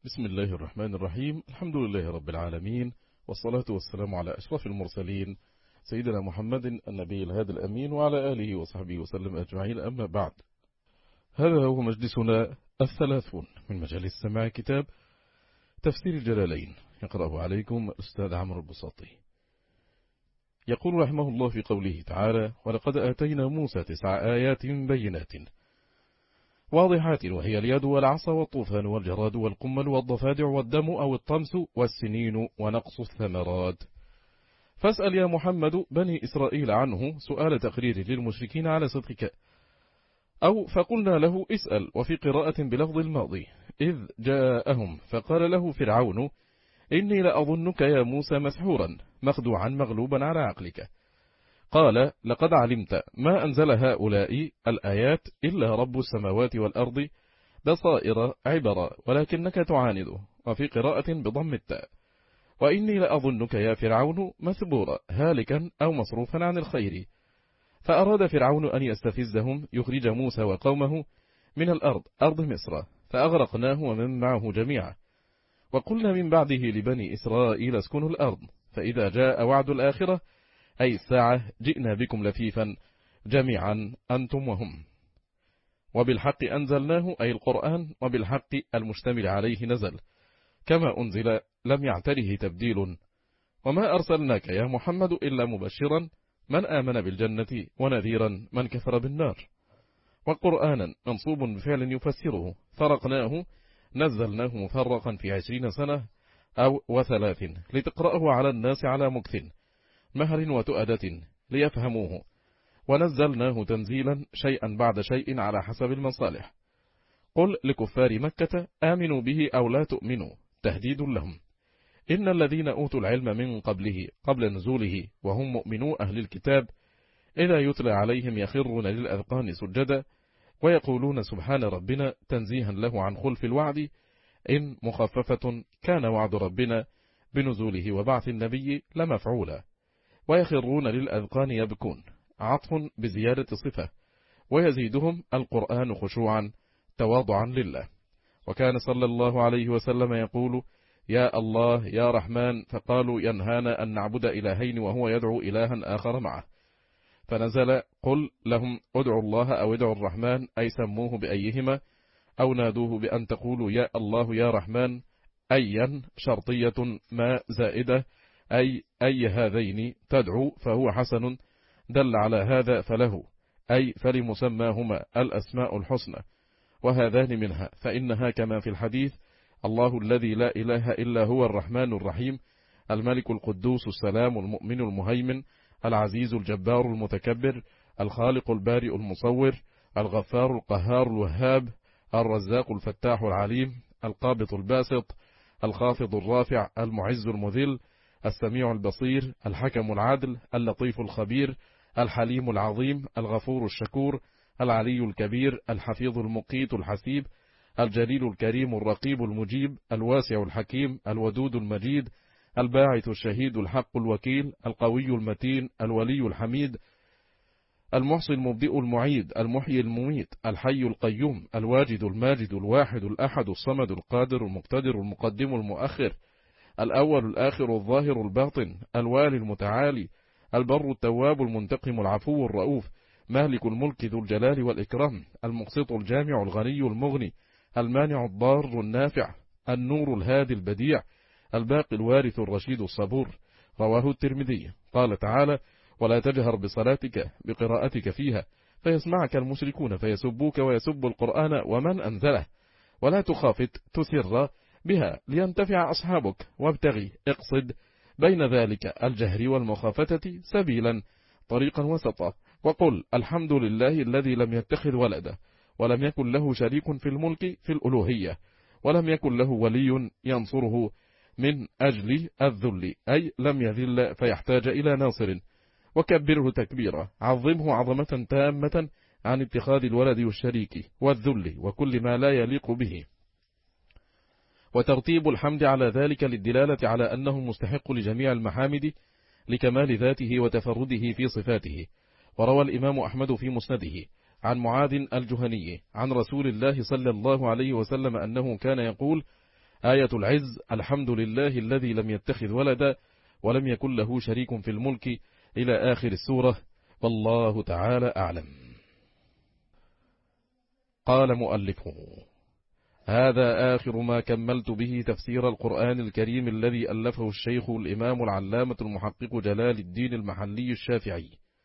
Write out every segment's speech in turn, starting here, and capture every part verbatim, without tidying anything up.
بسم الله الرحمن الرحيم. الحمد لله رب العالمين، والصلاة والسلام على أشرف المرسلين سيدنا محمد النبي الهادي الأمين وعلى آله وصحبه وسلم أجمعين، أما بعد. هذا هو مجلسنا الثلاثون من مجالس سماع كتاب تفسير الجلالين، يقرأه عليكم الأستاذ عمرو البساطي. يقول رحمه الله في قوله تعالى: ولقد آتينا موسى تسع آيات بينات واضحات، وهي اليد والعصا والطوفان والجراد والقمل والضفادع والدم أو الطمس والسنين ونقص الثمرات. فاسأل يا محمد بني إسرائيل عنه سؤال تقرير للمشركين على صدقك، أو فقلنا له اسأل. وفي قراءة بلفظ الماضي: إذ جاءهم فقال له فرعون إني لأظنك يا موسى مسحورا مخدوعا مغلوبا على عقلك. قال: لقد علمت ما أنزل هؤلاء الآيات إلا رب السماوات والأرض بصائر عبرا ولكنك تعاند. وفي قراءة بضم التاء: وإني لأظنك يا فرعون مثبورا هالكا أو مصروفا عن الخير. فأراد فرعون أن يستفزهم يخرج موسى وقومه من الأرض أرض مصر، فأغرقناه ومن معه جميعا. وقلنا من بعده لبني إسرائيل اسكنوا الأرض، فإذا جاء وعد الآخرة أي الساعة جئنا بكم لفيفا جميعا أنتم وهم. وبالحق أنزلناه أي القرآن، وبالحق المشتمل عليه نزل، كما أنزل لم يعتره تبديل. وما أرسلناك يا محمد إلا مبشرا من آمن بالجنة ونذيرا من كفر بالنار. وقرآنا منصوب بفعل يفسره، فرقناه نزلناه مفرقا في عشرين سنة أو وثلاث، لتقرأه على الناس على مكث مهر وتؤدة ليفهموه. ونزلناه تنزيلا شيئا بعد شيء على حسب المصالح. قل لكفار مكة آمنوا به أو لا تؤمنوا تهديد لهم. إن الذين أوتوا العلم من قبله قبل نزوله وهم مؤمنو أهل الكتاب إذا يتلى عليهم يخرون للأذقان سجدا ويقولون سبحان ربنا تنزيها له عن خلف الوعد، إن مخففة كان وعد ربنا بنزوله وبعث النبي لمفعولا. ويخرون للأذقان يبكون عطف بزيادة صفة، ويزيدهم القرآن خشوعا تواضعا لله. وكان صلى الله عليه وسلم يقول: يا الله يا رحمن، فقالوا ينهانا أن نعبد إلهين وهو يدعو إلها آخر معه، فنزل: قل لهم ادعوا الله أو ادعوا الرحمن، أي سموه بأيهما أو نادوه بأن تقولوا يا الله يا رحمن، أيا شرطية ما زائدة، أي أي هذين تدعو فهو حسن دل على هذا فله، أي فلمسماهما الأسماء الحسنى، وهذان منها، فإنها كما في الحديث: الله الذي لا إله إلا هو الرحمن الرحيم، الملك القدوس السلام المؤمن المهيمن العزيز الجبار المتكبر، الخالق البارئ المصور، الغفار القهار الوهاب، الرزاق الفتاح العليم، القابض الباسط، الخافض الرافع، المعز المذل، السميع البصير، الحكم العدل، اللطيف الخبير، الحليم العظيم، الغفور الشكور، العلي الكبير، الحفيظ المقيت الحسيب، الجليل الكريم الرقيب المجيب، الواسع الحكيم، الودود المجيد، الباعث الشهيد الحق الوكيل، القوي المتين، الولي الحميد، المحصي المبدئ المعيد، المحيي المميت، الحي القيوم، الواجد الماجد، الواحد الأحد الصمد القادر المقتدر المقدم المؤخر، الأول الآخر الظاهر الباطن، الوالي المتعالي، البر التواب المنتقم العفو الرؤوف، مالك الملك ذو الجلال والإكرام، المقسط الجامع الغني المغني، المانع الضار النافع، النور الهادي البديع، الباقي الوارث الرشيد الصبور. رواه الترمذي. قال تعالى: ولا تجهر بصلاتك بقراءتك فيها فيسمعك المشركون فيسبوك ويسب القرآن ومن أنزله، ولا تخافت تسر بها لينتفع أصحابك، وابتغي اقصد بين ذلك الجهر والمخافتة سبيلا طريقا وسطا، وقل الحمد لله الذي لم يتخذ ولدا ولم يكن له شريك في الملك في الألوهية ولم يكن له ولي ينصره من أجل الذل، أي لم يذل فيحتاج إلى ناصر، وكبره تكبيرا، عظمه عظمة تامة عن اتخاذ الولد والشريك والذل وكل ما لا يليق به. وترتيب الحمد على ذلك للدلالة على أنه مستحق لجميع المحامد لكمال ذاته وتفرده في صفاته. وروى الإمام أحمد في مسنده عن معاذ الجهني عن رسول الله صلى الله عليه وسلم أنه كان يقول: آية العز الحمد لله الذي لم يتخذ ولدا ولم يكن له شريك في الملك إلى آخر السورة، والله تعالى أعلم. قال مؤلفه: هذا آخر ما كملت به تفسير القرآن الكريم الذي ألفه الشيخ الإمام العلامة المحقق جلال الدين المحلي الشافعي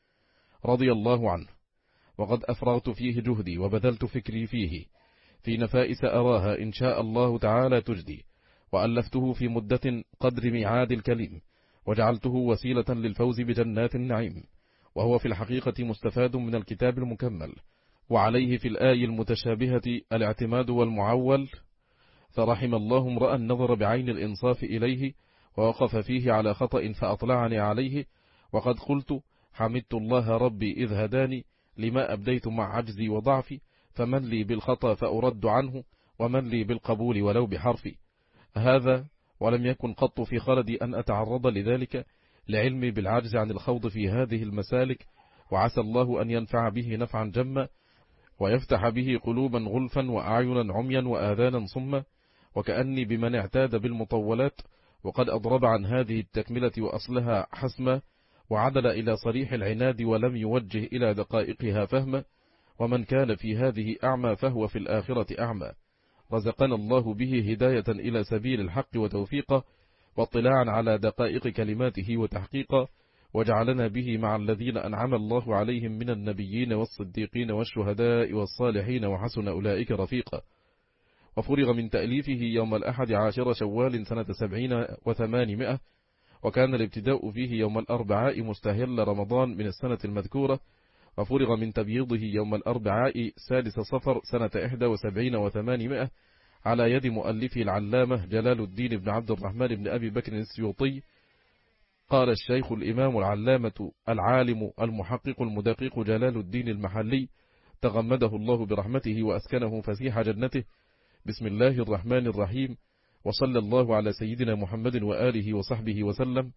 رضي الله عنه، وقد أفرغت فيه جهدي وبذلت فكري فيه في نفائس أراها إن شاء الله تعالى تجدي، وألفته في مدة قدر ميعاد الكليم، وجعلته وسيلة للفوز بجنات النعيم، وهو في الحقيقة مستفاد من الكتاب المكمل، وعليه في الآي المتشابهة الاعتماد والمعول، فرحم الله امرأ نظر بعين الإنصاف إليه ووقف فيه على خطأ فأطلعني عليه، وقد قلت: حمدت الله ربي إذ هداني لما أبديت مع عجزي وضعفي، فمن لي بالخطأ فأرد عنه، ومن لي بالقبول ولو بحرفي. هذا ولم يكن قط في خلدي أن أتعرض لذلك لعلمي بالعجز عن الخوض في هذه المسالك، وعسى الله أن ينفع به نفعا جما، ويفتح به قلوبا غلفا وأعينا عميا وآذانا صما، وكأني بمن اعتاد بالمطولات وقد أضرب عن هذه التكملة وأصلها حسما، وعدل إلى صريح العناد ولم يوجه إلى دقائقها فهما، ومن كان في هذه أعمى فهو في الآخرة أعمى. رزقنا الله به هداية إلى سبيل الحق وتوفيقه، واطلاعا على دقائق كلماته وتحقيقه، وجعلنا به مع الذين أنعم الله عليهم من النبيين والصديقين والشهداء والصالحين وحسن أولئك رفيقا. وفرغ من تأليفه يوم الأحد عاشر شوال سنة سبعين وثمانمائة، وكان الابتداء فيه يوم الأربعاء مستهل رمضان من السنة المذكورة، وفرغ من تبييضه يوم الأربعاء سادس صفر سنة إحدى وسبعين وثمانمائة على يد مؤلفه العلامة جلال الدين بن عبد الرحمن بن أبي بكر السيوطي. قال الشيخ الإمام العلامة العالم المحقق المدقق جلال الدين المحلي تغمده الله برحمته وأسكنه فسيح جنته: بسم الله الرحمن الرحيم، وصلى الله على سيدنا محمد وآله وصحبه وسلم.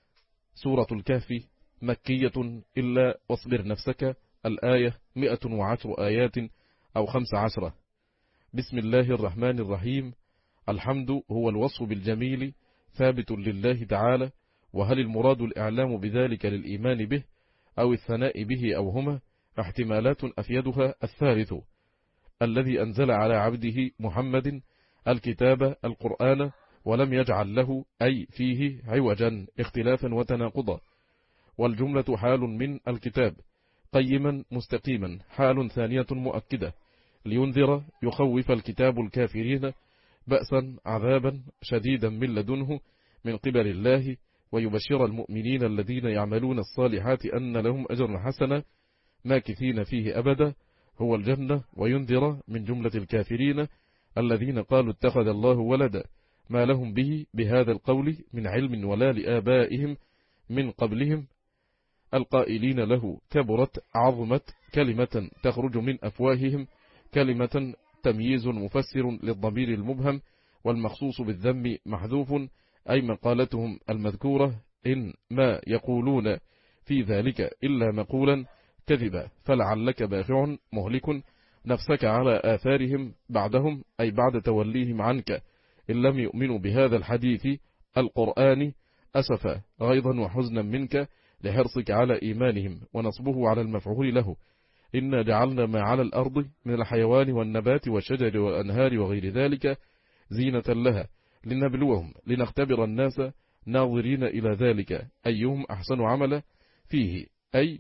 سورة الكهف مكية إلا واصبر نفسك، الآية مئة وعشر آيات أو خمس عشرة. بسم الله الرحمن الرحيم. الحمد هو الوصف بالجميل ثابت لله تعالى، وهل المراد الإعلام بذلك للإيمان به أو الثناء به أو هما؟ احتمالات أفيدها الثالث، الذي أنزل على عبده محمد الكتاب القرآن ولم يجعل له أي فيه عوجا اختلافا وتناقضا، والجملة حال من الكتاب قيما مستقيما، حال ثانية مؤكدة، لينذر يخوف الكتاب الكافرين بأسا عذابا شديدا من لدنه من قبل الله، ويبشر المؤمنين الذين يعملون الصالحات أن لهم أجر حسنا ماكثين فيه أبدا، هو الجنة، وينذر من جملة الكافرين الذين قالوا اتخذ الله ولدا ما لهم به بهذا القول من علم ولا لآبائهم من قبلهم القائلين له كبرت عظمت كلمة تخرج من أفواههم، كلمة تمييز مفسر للضمير المبهم والمخصوص بالذم محذوف، أي مقالتهم المذكورة إن ما يقولون في ذلك إلا مقولا كذبا، فلعلك باخع مهلك نفسك على آثارهم بعدهم، أي بعد توليهم عنك إن لم يؤمنوا بهذا الحديث القرآن، أسفا غيظا وحزنا منك لحرصك على إيمانهم، ونصبه على المفعول له. إنا جعلنا ما على الأرض من الحيوان والنبات والشجر والأنهار وغير ذلك زينة لها لنبلوهم لنختبر الناس ناظرين إلى ذلك أيهم أحسن عملا فيه، أي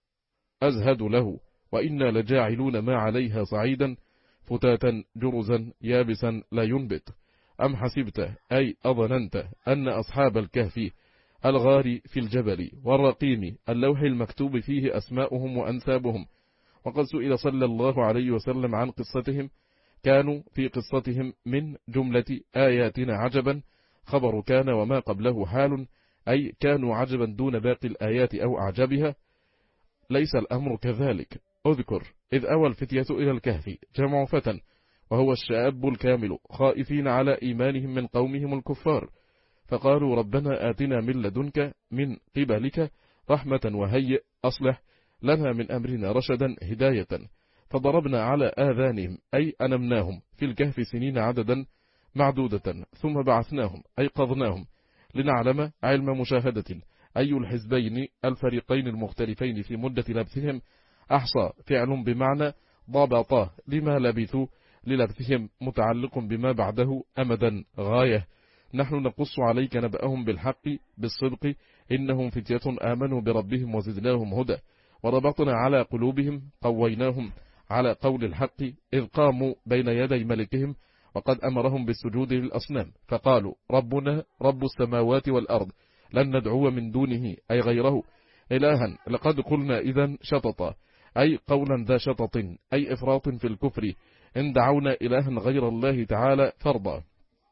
أزهد له، وإنا لجاعلون ما عليها صعيدا فتاتا جرزا يابسا لا ينبت. أم حسبت أي أظننت أن أصحاب الكهف الغار في الجبل والرقيم اللوح المكتوب فيه أسماؤهم وأنسابهم، وقد سئل صلى الله عليه وسلم عن قصتهم، كانوا في قصتهم من جملة آياتنا عجبا، خبر كان وما قبله حال، أي كانوا عجبا دون باقي الآيات أو أعجبها. ليس الأمر كذلك. اذكر إذ أوى الفتية إلى الكهف جمع فتى وهو الشاب الكامل خائفين على إيمانهم من قومهم الكفار، فقالوا ربنا آتنا من لدنك من قبلك رحمة وهيئ أصلح لنا من أمرنا رشدا هداية، فضربنا على آذانهم أي أنمناهم في الكهف سنين عددا معدودة ثم بعثناهم أي قضناهم لنعلم علم مشاهدة أي الحزبين الفريقين المختلفين في مدة لبثهم أحصى فعل بمعنى ضبطا لما لبثوا للبثهم متعلق بما بعده أمدا غاية. نحن نقص عليك نبأهم بالحق بالصدق إنهم فتية آمنوا بربهم وزدناهم هدى وربطنا على قلوبهم قويناهم على قول الحق إذ قاموا بين يدي ملكهم وقد أمرهم بالسجود للأصنام فقالوا ربنا رب السماوات والأرض لن ندعو من دونه أي غيره إلها لقد قلنا إذن شططا أي قولا ذا شطط أي إفراط في الكفر إن دعونا إلها غير الله تعالى فرضا.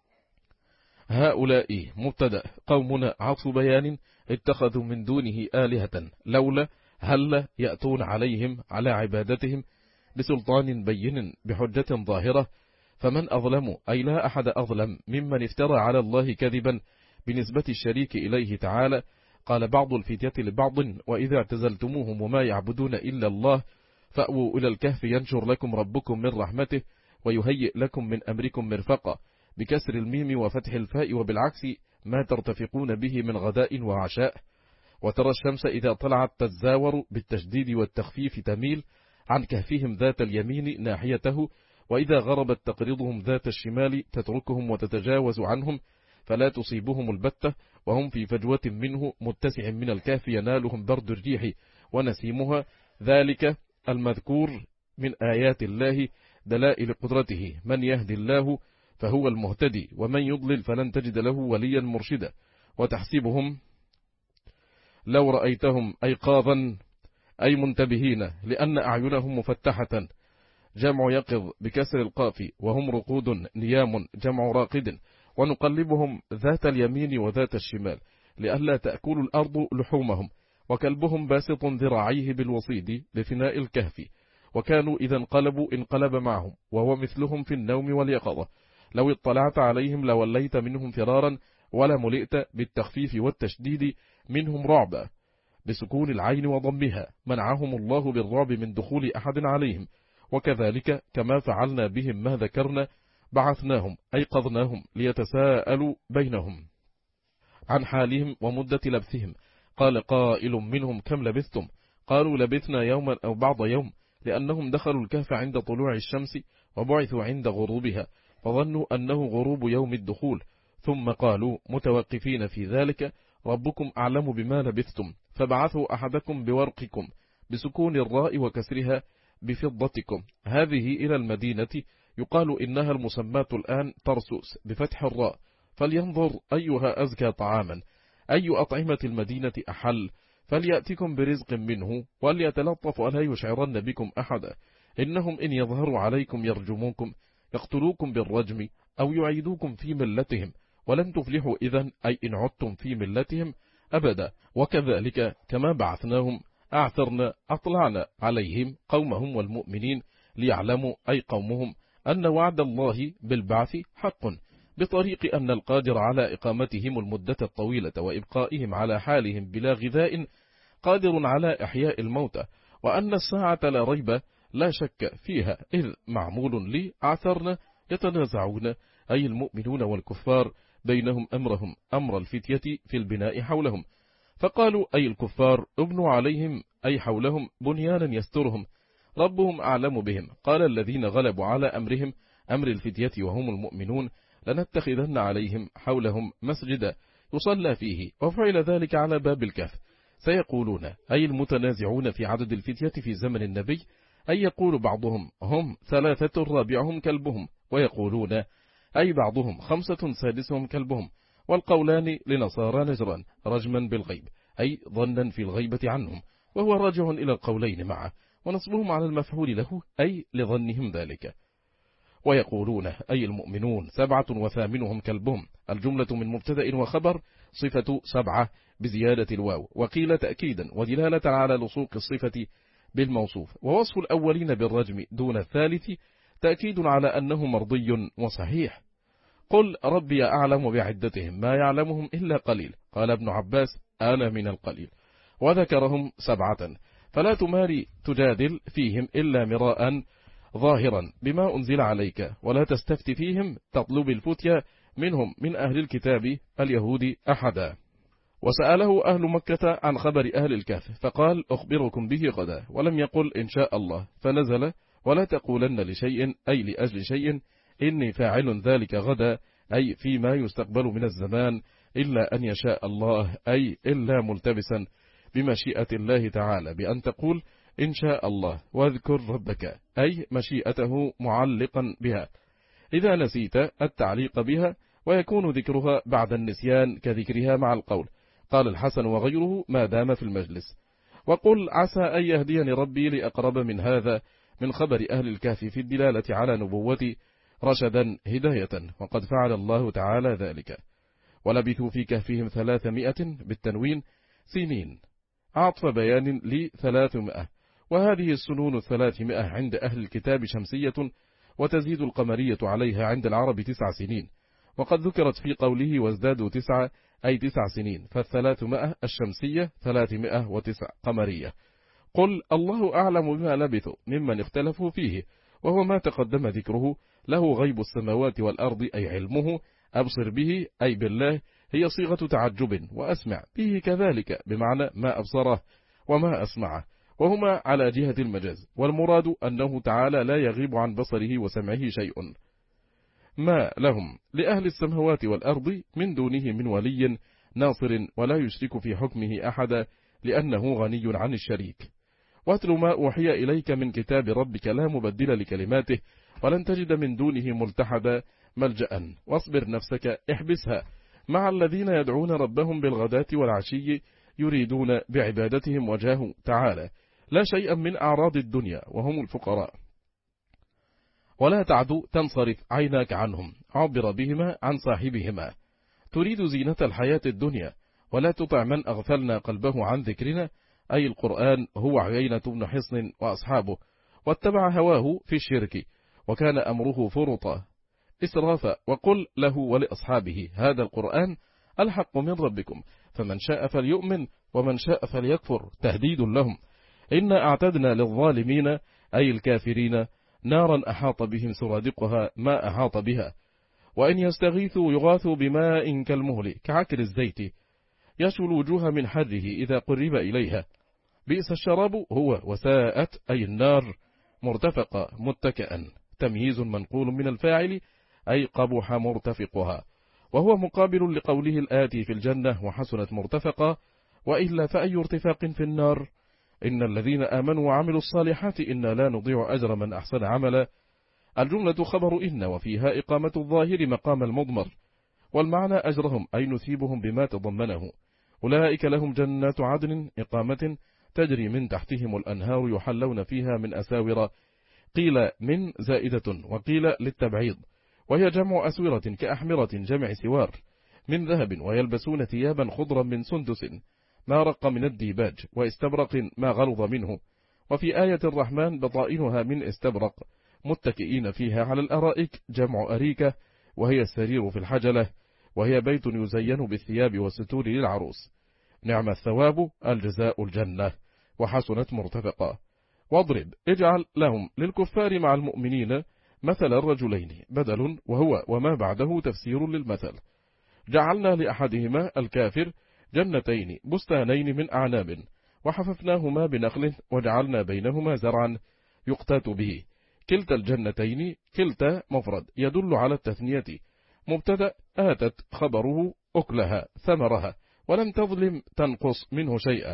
هؤلاء مبتدأ قومنا عطف بيان اتخذوا من دونه آلهة لولا هل يأتون عليهم على عبادتهم بسلطان بين بحجة ظاهرة فمن أظلم أي لا أحد أظلم ممن افترى على الله كذبا بنسبة الشريك إليه تعالى. قال بعض الفتية لبعض وإذا اعتزلتموهم وما يعبدون إلا الله فأووا إلى الكهف ينشر لكم ربكم من رحمته ويهيئ لكم من أمركم مرفقا بكسر الميم وفتح الفاء وبالعكس ما ترتفقون به من غداء وعشاء. وترى الشمس إذا طلعت تزاور بالتشديد والتخفيف تميل عن كهفهم ذات اليمين ناحيته وإذا غربت تقرضهم ذات الشمال تتركهم وتتجاوز عنهم فلا تصيبهم البتة وهم في فجوة منه متسع من الكهف ينالهم برد الريح ونسيمها. ذلك المذكور من آيات الله دلائل قدرته من يهدي الله فهو المهتدي ومن يضلل فلن تجد له وليا مرشدا. وتحسبهم لو رأيتهم أيقاظا أي منتبهين لأن أعينهم مفتحة جمع يقظ بكسر القاف وهم رقود نيام جمع راقد ونقلبهم ذات اليمين وذات الشمال لئلا تأكل الأرض لحومهم وكلبهم باسط ذراعيه بالوصيد لفناء الكهف وكانوا إذا انقلبوا انقلب معهم وهو مثلهم في النوم واليقظة لو اطلعت عليهم لوليت منهم فرارا ولا ملئت بالتخفيف والتشديد منهم رعبا بسكون العين وضمها منعهم الله بالرعب من دخول أحد عليهم وكذلك كما فعلنا بهم ما ذكرنا بعثناهم أيقظناهم ليتساءلوا بينهم عن حالهم ومدة لبثهم. قال قائل منهم كم لبثتم قالوا لبثنا يوما أو بعض يوم لأنهم دخلوا الكهف عند طلوع الشمس وبعثوا عند غروبها فظنوا أنه غروب يوم الدخول ثم قالوا متوقفين في ذلك ربكم أعلم بما لبثتم فبعثوا أحدكم بورقكم بسكون الراء وكسرها بفضتكم هذه إلى المدينة يقال إنها المسماة الآن ترسوس بفتح الراء فلينظر أيها أزكى طعاما أي أطعمة المدينة أحل فليأتكم برزق منه وليتلطف ولا يشعرن بكم أحدا إنهم إن يظهروا عليكم يرجموكم يقتلوكم بالرجم أو يعيدوكم في ملتهم ولن تفلحوا إذن أي إن عدتم في ملتهم أبدا. وكذلك كما بعثناهم أعثرنا أطلعنا عليهم قومهم والمؤمنين ليعلموا أي قومهم أن وعد الله بالبعث حق بطريق أن القادر على إقامتهم المدة الطويلة وإبقائهم على حالهم بلا غذاء قادر على إحياء الموتى وأن الساعة لا ريب لا شك فيها إذ معمول لي أعثرنا يتنازعون أي المؤمنون والكفار بينهم أمرهم أمر الفتية في البناء حولهم فقالوا أي الكفار ابنوا عليهم أي حولهم بنيانا يسترهم ربهم أعلم بهم. قال الذين غلبوا على أمرهم أمر الفتية وهم المؤمنون لنتخذن عليهم حولهم مسجدا يصلى فيه وفعل ذلك على باب الكهف. سيقولون أي المتنازعون في عدد الفتية في زمن النبي أي يقول بعضهم هم ثلاثة رابعهم كلبهم ويقولون أي بعضهم خمسة سادسهم كلبهم والقولان لنصارى نجران رجما بالغيب أي ظنا في الغيبة عنهم وهو راجع إلى القولين معه ونصبهم على المفعول له أي لظنهم ذلك. ويقولون أي المؤمنون سبعة وثامنهم كلبهم الجملة من مبتدأ وخبر صفة سبعة بزيادة الواو وقيل تأكيدا ودلالة على لصوق الصفة بالموصوف ووصف الأولين بالرجم دون الثالث تأكيد على أنه مرضي وصحيح. قل ربي أعلم بعدتهم ما يعلمهم إلا قليل قال ابن عباس أنا من القليل وذكرهم سبعة فلا تماري تجادل فيهم إلا مراء ظاهرا بما أنزل عليك، ولا تستفت فيهم تطلب الفتية منهم من أهل الكتاب اليهود أحدا. وسأله أهل مكة عن خبر أهل الكهف فقال أخبركم به غدا، ولم يقل إن شاء الله، فنزل ولا تقولن لشيء أي لأجل شيء إني فاعل ذلك غدا، أي فيما يستقبل من الزمان، إلا أن يشاء الله، أي إلا ملتبسا بمشيئة الله تعالى بأن تقول إن شاء الله، واذكر ربك، أي مشيئته معلقا بها، إذا نسيت التعليق بها، ويكون ذكرها بعد النسيان كذكرها مع القول. قال الحسن وغيره ما دام في المجلس. وقل عسى أن يهديني ربي لأقرب من هذا من خبر أهل الكهف في الدلالة على نبوتي رشدا هداية، وقد فعل الله تعالى ذلك. ولبثوا في كهفهم ثلاثمائة بالتنوين سنين، عطف بيان لثلاثمائة، وهذه السنون الثلاثمائة عند أهل الكتاب شمسية، وتزيد القمرية عليها عند العرب تسع سنين، وقد ذكرت في قوله وازدادوا تسعة أي تسع سنين، فالثلاثمائة الشمسية ثلاثمائة وتسع قمرية. قل الله أعلم بما لبثوا ممن اختلفوا فيه، وهو ما تقدم ذكره، له غيب السماوات والأرض أي علمه، أبصر به أي بالله هي صيغة تعجب، وأسمع به كذلك بمعنى ما أبصره وما أسمعه، وهما على جهة المجاز، والمراد أنه تعالى لا يغيب عن بصره وسمعه شيء. ما لهم لأهل السماوات والأرض من دونه من ولي ناصر، ولا يشرك في حكمه أحدا لأنه غني عن الشريك. واتل ما أوحي إليك من كتاب ربك لا مبدل لكلماته ولن تجد من دونه ملتحدا ملجأ، واصبر نفسك احبسها مع الذين يدعون ربهم بالغداة والعشي يريدون بعبادتهم وجهه تعالى، لا شيئا من أعراض الدنيا وهم الفقراء. ولا تعد تنصرف عيناك عنهم، عبر بهما عن صاحبهما، تريد زينة الحياة الدنيا، ولا تطع من أغفلنا قلبه عن ذكرنا، أي القرآن هو عيينة بن حصن وأصحابه، واتبع هواه في الشرك، وكان أمره فرطا إسرافا. وقل له ولأصحابه هذا القرآن الحق من ربكم، فمن شاء فليؤمن ومن شاء فليكفر، تهديد لهم. إنا أعتدنا للظالمين أي الكافرين نارا أحاط بهم سرادقها ما أحاط بها، وإن يستغيثوا يغاثوا بماء كالمهل كعكر الزيت يشوي الوجوه من حره إذا قرب إليها، بئس الشراب هو وساءت أي النار مرتفقة متكئا، تمييز منقول من الفاعل أي قبح مرتفقها، وهو مقابل لقوله الآتي في الجنة وحسنت مرتفقة، وإلا فأي ارتفاق في النار. إن الذين آمنوا وعملوا الصالحات إنا لا نضيع أجر من أحسن عملا. الجملة خبر إن، وفيها إقامة الظاهر مقام المضمر، والمعنى أجرهم أي نثيبهم بما تضمنه. أولئك لهم جنات عدن إقامة تجري من تحتهم الأنهار يحلون فيها من أساور، قيل من زائدة وقيل للتبعيض، وهي جمع أسورة كأحمرة جمع سوار من ذهب، ويلبسون ثيابا خضرا من سندس ما رق من الديباج، واستبرق ما غلظ منه. وفي آية الرحمن بطائنها من استبرق متكئين فيها على الأرائك جمع أريكة، وهي السرير في الحجلة، وهي بيت يزين بالثياب والستور للعروس. نعم الثواب الجزاء الجنة، وحسنت مرتفقة. واضرب اجعل لهم للكفار مع المؤمنين مثل الرجلين بدل، وهو وما بعده تفسير للمثل. جعلنا لأحدهما الكافر جنتين بستانين من أعناب، وحففناهما بنخل، وجعلنا بينهما زرعا يقتات به. كلتا الجنتين كلتا مفرد يدل على التثنية، مبتدأ آتت خبره أكلها ثمرها، ولم تظلم تنقص منه شيئا.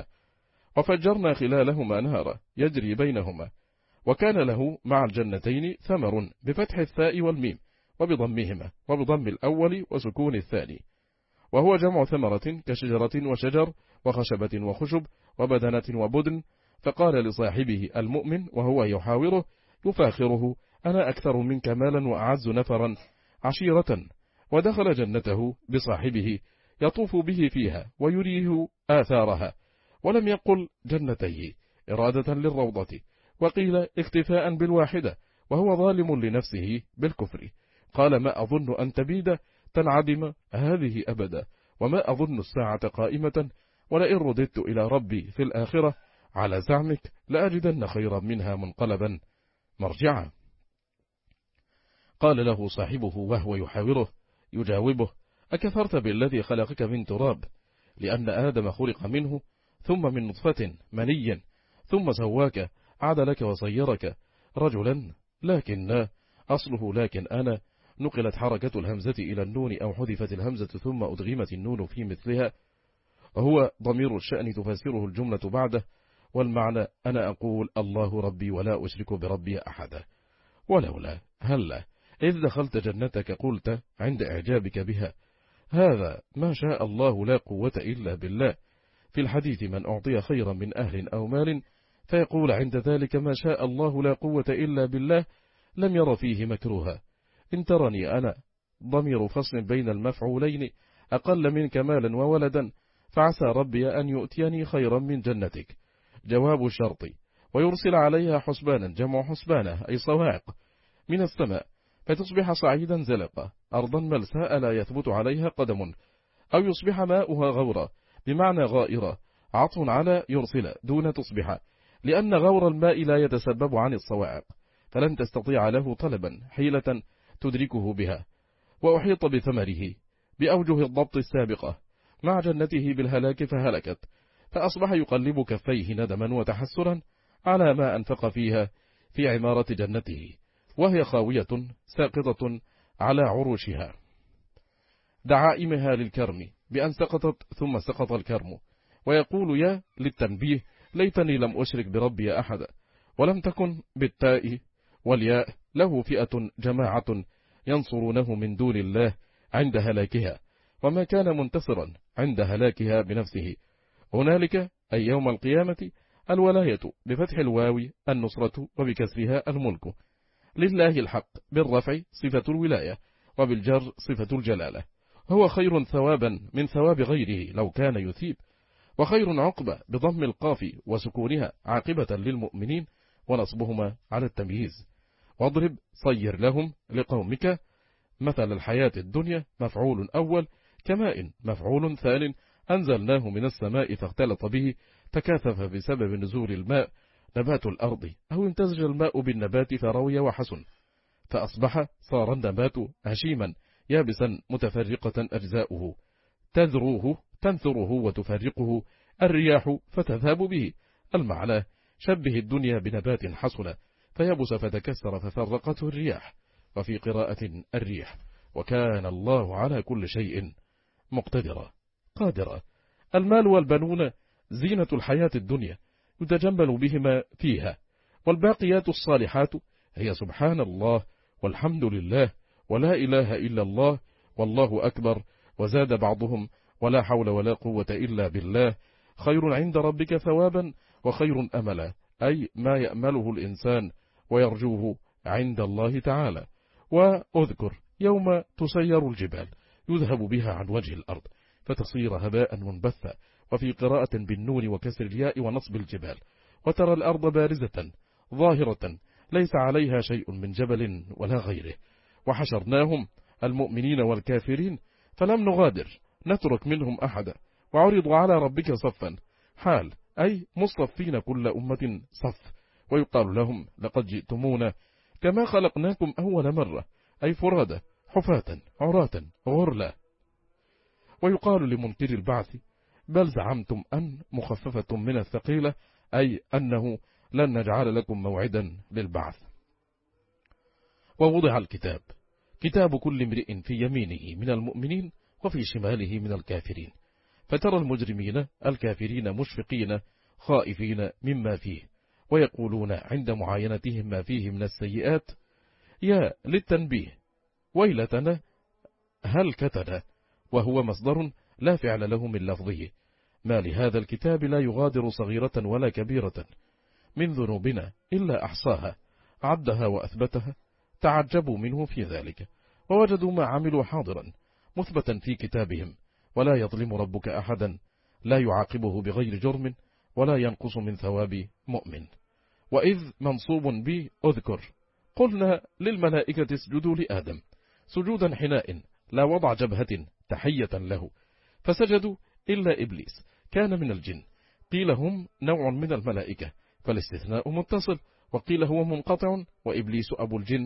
وفجرنا خلالهما نهرا يجري بينهما، وكان له مع الجنتين ثمر بفتح الثاء والميم وبضمهما، وبضم الأول وسكون الثاني، وهو جمع ثمرة كشجرة وشجر وخشبة وخشب وبدنة وبدن. فقال لصاحبه المؤمن وهو يحاوره يفاخره أنا أكثر منك مالا وأعز نفرا عشيرة، ودخل جنته بصاحبه يطوف به فيها ويريه آثارها، ولم يقل جنتيه إرادة للروضة، وقيل اكتفاء بالواحدة، وهو ظالم لنفسه بالكفر. قال ما أظن أن تبيد تنعدم هذه أبدا، وما أظن الساعة قائمة، ولئن رددت إلى ربي في الآخرة على زعمك لأجدن خيرا منها منقلبا مرجعا. قال له صاحبه وهو يحاوره يجاوبه: أكفرت بالذي خلقك من تراب؟ لأن آدم خلق منه، ثم من نطفة مني، ثم سواك عدلك وصيرك رجلا، لكن أصله لكن أنا، نقلت حركة الهمزة إلى النون أو حذفت الهمزة ثم أدغمت النون في مثلها، هو ضمير الشأن تفسره الجملة بعده، والمعنى أنا أقول الله ربي ولا أشرك بربي أحدا. ولولا هلا إذ دخلت جنتك قلت عند إعجابك بها هذا ما شاء الله لا قوة إلا بالله. في الحديث من أعطي خيرا من أهل أو مال فيقول عند ذلك ما شاء الله لا قوة إلا بالله لم ير فيه مكروها. إن ترني أنا ضمير فصل بين المفعولين أقل منك مالا وولدا فعسى ربي أن يؤتيني خيرا من جنتك. جواب الشرط ويرسل عليها حسبانا جمع حسبانه أي صواعق من السماء فتصبح صعيدا زلقا أرضا ملساء لا يثبت عليها قدم، أو يصبح ماؤها غورا بمعنى غائرة عطف على يرسل دون تصبح، لأن غور الماء لا يتسبب عن الصواعق فلن تستطيع له طلبا حيلة تدركه بها. وأحيط بثمره بأوجه الضبط السابقة مع جنته بالهلاك فهلكت، فأصبح يقلب كفيه ندما وتحسرا على ما أنفق فيها في عمارة جنته، وهي خاوية ساقطة على عروشها دعائمها للكرم بأن سقطت ثم سقط الكرم. ويقول يا للتنبيه ليتني لم أشرك بربي أحدا، ولم تكن بالتاء والياء له فئة جماعة ينصرونه من دون الله عند هلاكها، وما كان منتصرا عند هلاكها بنفسه. هنالك أي يوم القيامة الولاية بفتح الواو النصرة وبكسرها الملك، لله الحق بالرفع صفة الولاية وبالجر صفة الجلالة. هو خير ثوابا من ثواب غيره لو كان يثيب، وخير عقبة بضم القاف وسكونها عاقبة للمؤمنين ونصبهما على التمييز. واضرب صير لهم لقومك مثل الحياة الدنيا مفعول أول كماء مفعول ثان أنزلناه من السماء فاختلط به تكاثف بسبب نزول الماء نبات الأرض، أو امتزج الماء بالنبات فروي وحسن فأصبح صار النبات هشيما يابسا متفرقة أجزاؤه، تذروه تنثره وتفرقه الرياح فتذهب به. المعنى شبه الدنيا بنبات حسن فيبس فتكسر ففرقته الرياح، وفي قراءة الريح. وكان الله على كل شيء مقتدرا قادرا. المال والبنون زينة الحياة الدنيا يتجمل بهما فيها، والباقيات الصالحات هي سبحان الله والحمد لله ولا إله إلا الله والله أكبر. وزاد بعضهم ولا حول ولا قوة إلا بالله خير عند ربك ثوابا وخير أملا، أي ما يأمله الإنسان ويرجوه عند الله تعالى. وأذكر يوم تسير الجبال يذهب بها عن وجه الأرض فتصير هباء منبثا، وفي قراءة بالنون وكسر الياء ونصب الجبال، وترى الأرض بارزة ظاهرة ليس عليها شيء من جبل ولا غيره. وحشرناهم المؤمنين والكافرين فلم نغادر نترك منهم أحدا، وعرضوا على ربك صفا حال أي مصطفين كل أمة صف، ويقال لهم لقد جئتمونا كما خلقناكم أول مرة أي فرادى حفاة عراة غرلا. ويقال لمنكر البعث بل زعمتم أن مخففة من الثقيلة أي أنه لن نجعل لكم موعدا للبعث. ووضع الكتاب كتاب كل امرئ في يمينه من المؤمنين وفي شماله من الكافرين، فترى المجرمين الكافرين مشفقين خائفين مما فيه، ويقولون عند معاينتهم ما فيه من السيئات يا للتنبيه ويلتنا هل كتنا، وهو مصدر لا فعل له من لفظه. ما لهذا الكتاب لا يغادر صغيرة ولا كبيرة من ذنوبنا إلا أحصاها عدها وأثبتها. تعجبوا منه في ذلك ووجدوا ما عملوا حاضرا مثبتا في كتابهم، ولا يظلم ربك أحدا، لا يعاقبه بغير جرم ولا ينقص من ثواب مؤمن. وإذ منصوب بي أذكر قلنا للملائكة اسجدوا لآدم سجودا حناء لا وضع جبهة تحية له، فسجدوا إلا إبليس كان من الجن، قيل هم نوع من الملائكة فالاستثناء متصل، وقيل هو منقطع وإبليس أبو الجن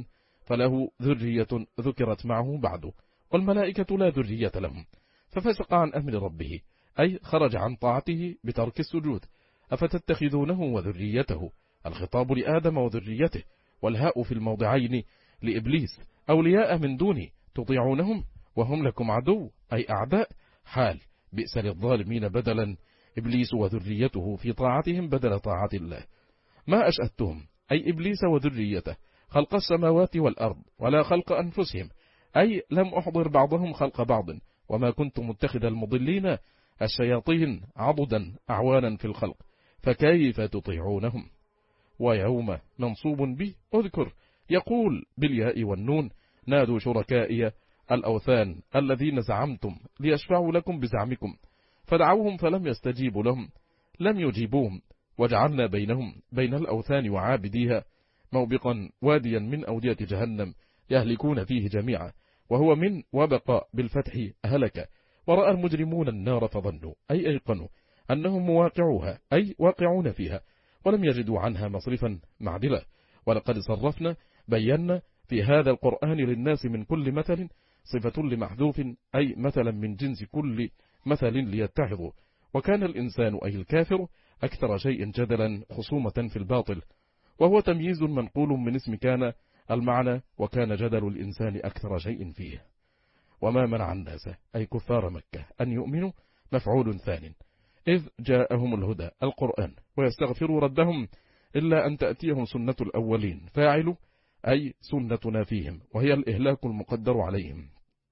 فله ذرية ذكرت معه بعده، والملائكة لا ذرية لهم، ففسق عن أمر ربه، أي خرج عن طاعته بترك السجود. أفتتخذونه وذريته، الخطاب لآدم وذريته، والهاء في الموضعين لإبليس، أولياء من دوني تطيعونهم وهم لكم عدو، أي أعداء، حال بئس للظالمين بدلا، إبليس وذريته في طاعتهم بدل طاعة الله. ما أشأتهم، أي إبليس وذريته، خلق السماوات والأرض ولا خلق أنفسهم، أي لم أحضر بعضهم خلق بعض، وما كنت متخذ المضلين الشياطين عضدا أعوانا في الخلق، فكيف تطيعونهم. ويوم منصوب به أذكر، يقول بالياء والنون نادوا شركائي الأوثان الذين زعمتم ليشفعوا لكم بزعمكم، فدعوهم فلم يستجيبوا لهم، لم يجيبوهم، وجعلنا بينهم بين الأوثان وعابديها موبقا واديا من أودية جهنم يهلكون فيه جميعا، وهو من وبق بالفتح أهلك. ورأى المجرمون النار فظنوا، أي أيقنوا أنهم مواقعوها، أي واقعون فيها، ولم يجدوا عنها مصرفا معدلا. ولقد صرفنا بينا في هذا القرآن للناس من كل مثل صفة لمحذوف، أي مثلا من جنس كل مثل ليتعظوا. وكان الإنسان أي الكافر أكثر شيء جدلا خصومة في الباطل، وهو تمييز منقول من اسم كان المعنى، وكان جدل الإنسان أكثر شيء فيه. وما منع الناس أي كفار مكة أن يؤمنوا مفعول ثان، إذ جاءهم الهدى القرآن ويستغفروا ربهم، إلا أن تأتيهم سنة الأولين، فاعل أي سنتنا فيهم، وهي الإهلاك المقدر عليهم،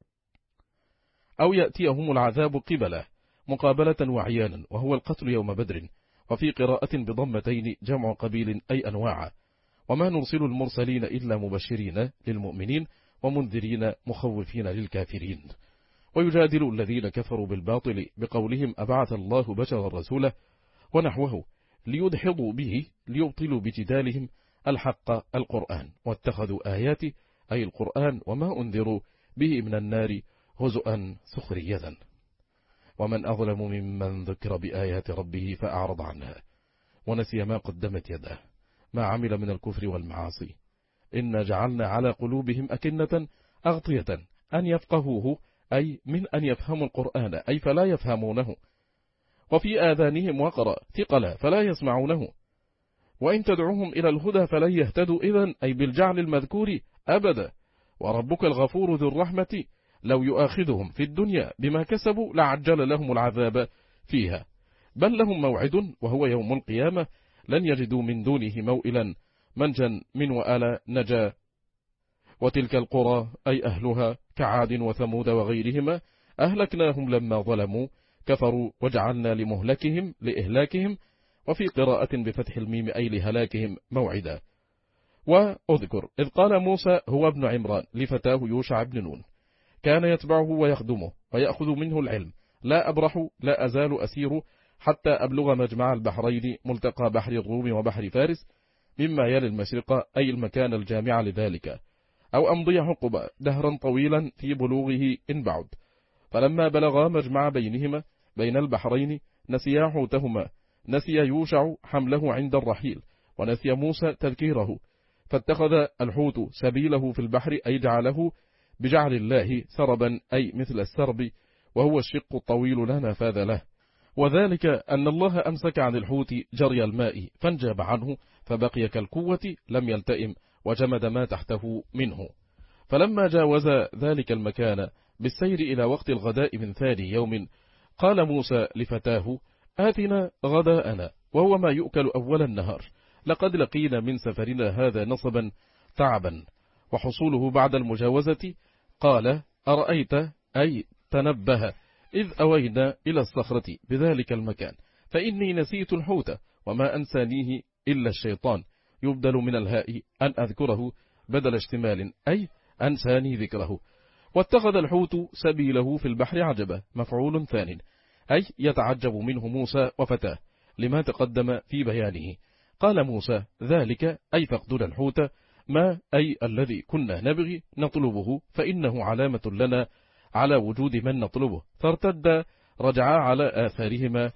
أو يأتيهم العذاب قبلا مقابلة وعيانا، وهو القتل يوم بدر. وفي قراءة بضمتين جمع قبيل أي أنواع. وما نرسل المرسلين إلا مبشرين للمؤمنين ومنذرين مخوفين للكافرين. ويجادل الذين كفروا بالباطل بقولهم أبعث الله بشرا رسولا ونحوه، ليدحضوا به ليبطلوا بجدالهم الحق القرآن، واتخذوا آياتي أي القرآن وما أنذروا به من النار هزؤا سخرية. ومن أظلم ممن ذكر بآيات ربه فأعرض عنها ونسي ما قدمت يده، ما عمل من الكفر والمعاصي. إنا جعلنا على قلوبهم أكنة أغطية أن يفقهوه، أي من أن يفهموا القرآن، أي فلا يفهمونه، وفي آذانهم وقرا ثقلا فلا يسمعونه. وإن تدعوهم إلى الهدى فلن يهتدوا إذن، أي بالجعل المذكور أبدا. وربك الغفور ذو الرحمة لو يؤاخذهم في الدنيا بما كسبوا لعجل لهم العذاب فيها، بل لهم موعد وهو يوم القيامة، لن يجدوا من دونه موئلا منجا من وآل نجا. وتلك القرى أي أهلها كعاد وثمود وغيرهما أهلكناهم لما ظلموا كفروا وجعلنا لمهلكهم لإهلاكهم، وفي قراءة بفتح الميم أي لهلاكهم موعدا. وأذكر إذ قال موسى هو ابن عمران لفتاه يوشع بن نون، كان يتبعه ويخدمه ويأخذ منه العلم، لا أبرح لا أزال أسير حتى أبلغ مجمع البحرين ملتقى بحر الروم وبحر فارس، مما يلي المشرق أي المكان الجامع لذلك، أو أمضي حقبة دهرا طويلا في بلوغه إن بعد. فلما بلغا مجمع بينهما بين البحرين نسيا حوتهما، نسي يوشع حمله عند الرحيل، ونسي موسى تذكيره، فاتخذ الحوت سبيله في البحر، أي جعله بجعل الله سربا، أي مثل السرب، وهو الشق الطويل لا نفاذ له. وذلك أن الله أمسك عن الحوت جري الماء فانجاب عنه، فبقي كالقوة لم يلتئم، وجمد ما تحته منه. فلما جاوز ذلك المكان بالسير إلى وقت الغداء من ثاني يوم، قال موسى لفتاه آتنا غداءنا، وهو ما يؤكل أول النهار، لقد لقينا من سفرنا هذا نصبا تعبا. وحصوله بعد المجاوزة قال أرأيت أي تنبه إذ أوينا إلى الصخرة بذلك المكان، فإني نسيت الحوت وما أنسانيه إلا الشيطان، يبدل من الهاء أن أذكره بدل اشتمال، أي أنساني ذكره. واتخذ الحوت سبيله في البحر عجبا مفعول ثان، أي يتعجب منه موسى وفتاه لما تقدم في بيانه. قال موسى ذلك أي فقدنا الحوت ما أي الذي كنا نبغي نطلبه، فإنه علامة لنا على وجود من نطلبه. فارتد رجعا على آثارهما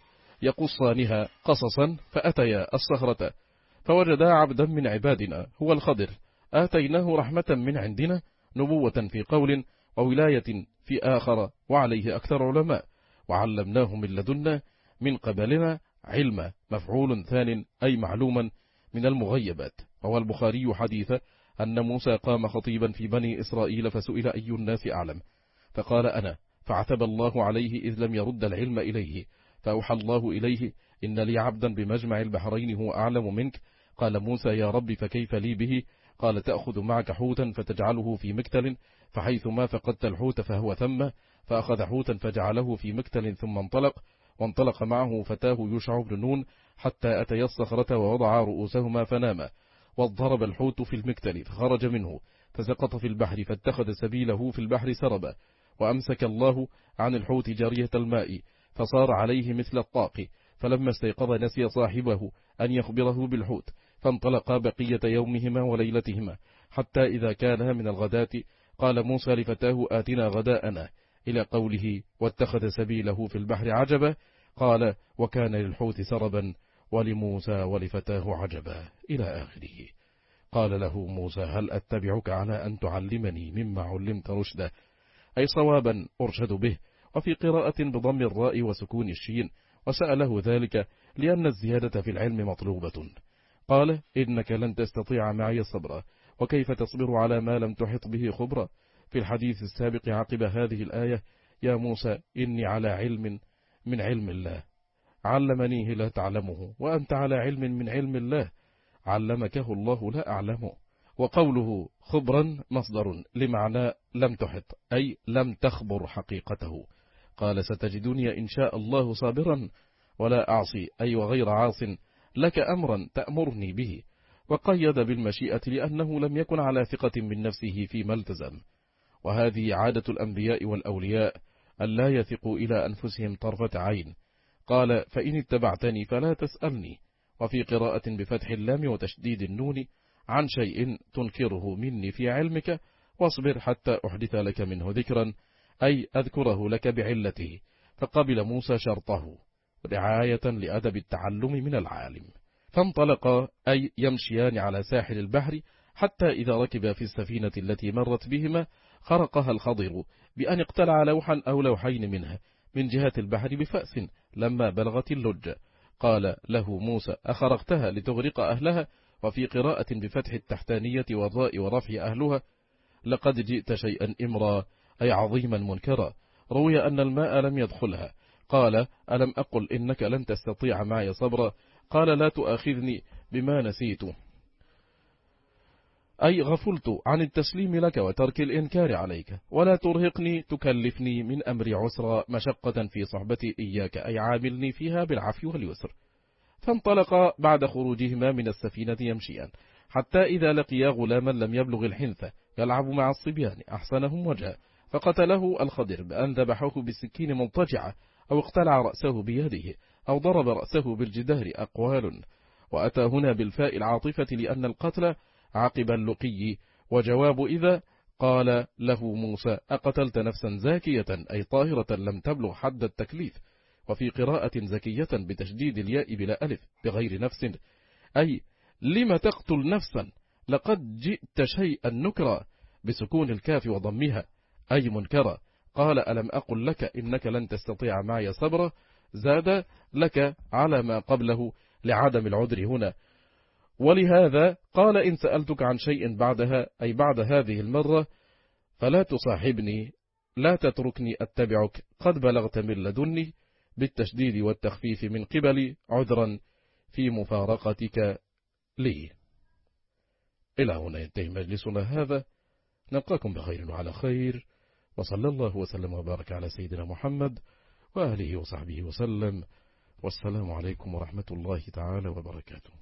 يقصانها قصصا، فأتيا الصخرة فوجدا عبدا من عبادنا هو الخضر، آتيناه رحمة من عندنا، نبوة في قول وولاية في آخر، وعليه أكثر علماء، وعلمناه من لدنا من قبلنا علما، مفعول ثان أي معلوما من المغيبات. روى البخاري حديث أن موسى قام خطيبا في بني إسرائيل فسئل أي الناس أعلم، فقال أنا، فعتب الله عليه إذ لم يرد العلم إليه، فأوحى الله إليه إن لي عبدا بمجمع البحرين هو أعلم منك. قال موسى يا رب فكيف لي به؟ قال تأخذ معك حوتا فتجعله في مكتل، فحيث ما فقدت الحوت فهو ثم، فأخذ حوتا فجعله في مكتل ثم انطلق، وانطلق معه فتاه يشع بن نون حتى أتي الصخرة ووضع رؤوسهما فناما، واضطرب الحوت في المكتل فخرج منه فسقط في البحر، فاتخذ سبيله في البحر سربا، وأمسك الله عن الحوت جارية الماء فصار عليه مثل الطاق، فلما استيقظ نسي صاحبه أن يخبره بالحوت، فانطلقا بقية يومهما وليلتهما حتى إذا كان من الغداة قال موسى لفتاه آتنا غداءنا، إلى قوله واتخذ سبيله في البحر عجبا، قال وكان للحوت سربا ولموسى ولفتاه عجبا إلى آخره. قال له موسى هل أتبعك على أن تعلمني مما علمت رشدا، أي صوابا أرشد به، وفي قراءة بضم الراء وسكون الشين، وسأله ذلك لأن الزيادة في العلم مطلوبة. قال إنك لن تستطيع معي صبرا، وكيف تصبر على ما لم تحط به خبرا. في الحديث السابق عقب هذه الآية يا موسى إني على علم من علم الله علمنيه لا تعلمه، وأنت على علم من علم الله علمكه الله لا أعلمه. وقوله خبرا مصدر لمعنى لم تحط، أي لم تخبر حقيقته. قال ستجدني إن شاء الله صابرا ولا أعصي، أي وغير عاص لك أمرا تأمرني به. وقيد بالمشيئة لأنه لم يكن على ثقة من نفسه فيما التزم، وهذه عادة الأنبياء والأولياء ألا يثقوا إلى أنفسهم طرفة عين. قال فإن اتبعتني فلا تسألني. وفي قراءة بفتح اللام وتشديد النون عن شيء تنكره مني في علمك واصبر حتى أحدث لك منه ذكرا، أي أذكره لك بعلته. فقبل موسى شرطه رعاية لأدب التعلم من العالم. فانطلقا أي يمشيان على ساحل البحر حتى إذا ركب في السفينة التي مرت بهما خرقها الخضر بأن اقتلع لوحا أو لوحين منها من جهة البحر بفأس لما بلغت اللج. قال له موسى أخرقتها لتغرق أهلها. وفي قراءة بفتح التحتانية والراء ورفع أهلها لقد جئت شيئا إمرا، أي عظيما منكرا. روي أن الماء لم يدخلها. قال ألم أقل إنك لن تستطيع معي صبرا، قال لا تؤاخذني بما نسيت، أي غفلت عن التسليم لك وترك الإنكار عليك، ولا ترهقني تكلفني من أمر عسرا مشقة في صحبتي إياك، أي عاملني فيها بالعفو واليسر. فانطلقا بعد خروجهما من السفينة يمشيان حتى إذا لقيا غلاما لم يبلغ الحنثة يلعب مع الصبيان أحسنهم وجها، فقتله الخضر بأن ذبحه بالسكين مضطجعة، أو اقتلع رأسه بيده، أو ضرب رأسه بالجدار، أقوال. وأتى هنا بالفاء العاطفة لأن القتل عقب اللقي. وجواب إذا قال له موسى أقتلت نفسا زاكية، أي طاهرة لم تبلغ حد التكليف. وفي قراءة زكية بتشديد الياء بلا ألف بغير نفس، أي لم تقتل نفسا لقد جئت شيئا نكرا بسكون الكاف وضمها، أي منكرا. قال ألم أقل لك إنك لن تستطيع معي صبرا، زاد لك على ما قبله لعدم العذر هنا. ولهذا قال إن سألتك عن شيء بعدها، أي بعد هذه المرة، فلا تصاحبني لا تتركني أتبعك قد بلغت من لدني، بالتشديد والتخفيف من قبل عذرا في مفارقتك لي. إلى هنا ينتهي مجلسنا هذا، نلقاكم بخير وعلى خير، وصلى الله وسلم وبارك على سيدنا محمد وآله وصحبه وسلم، والسلام عليكم ورحمة الله تعالى وبركاته.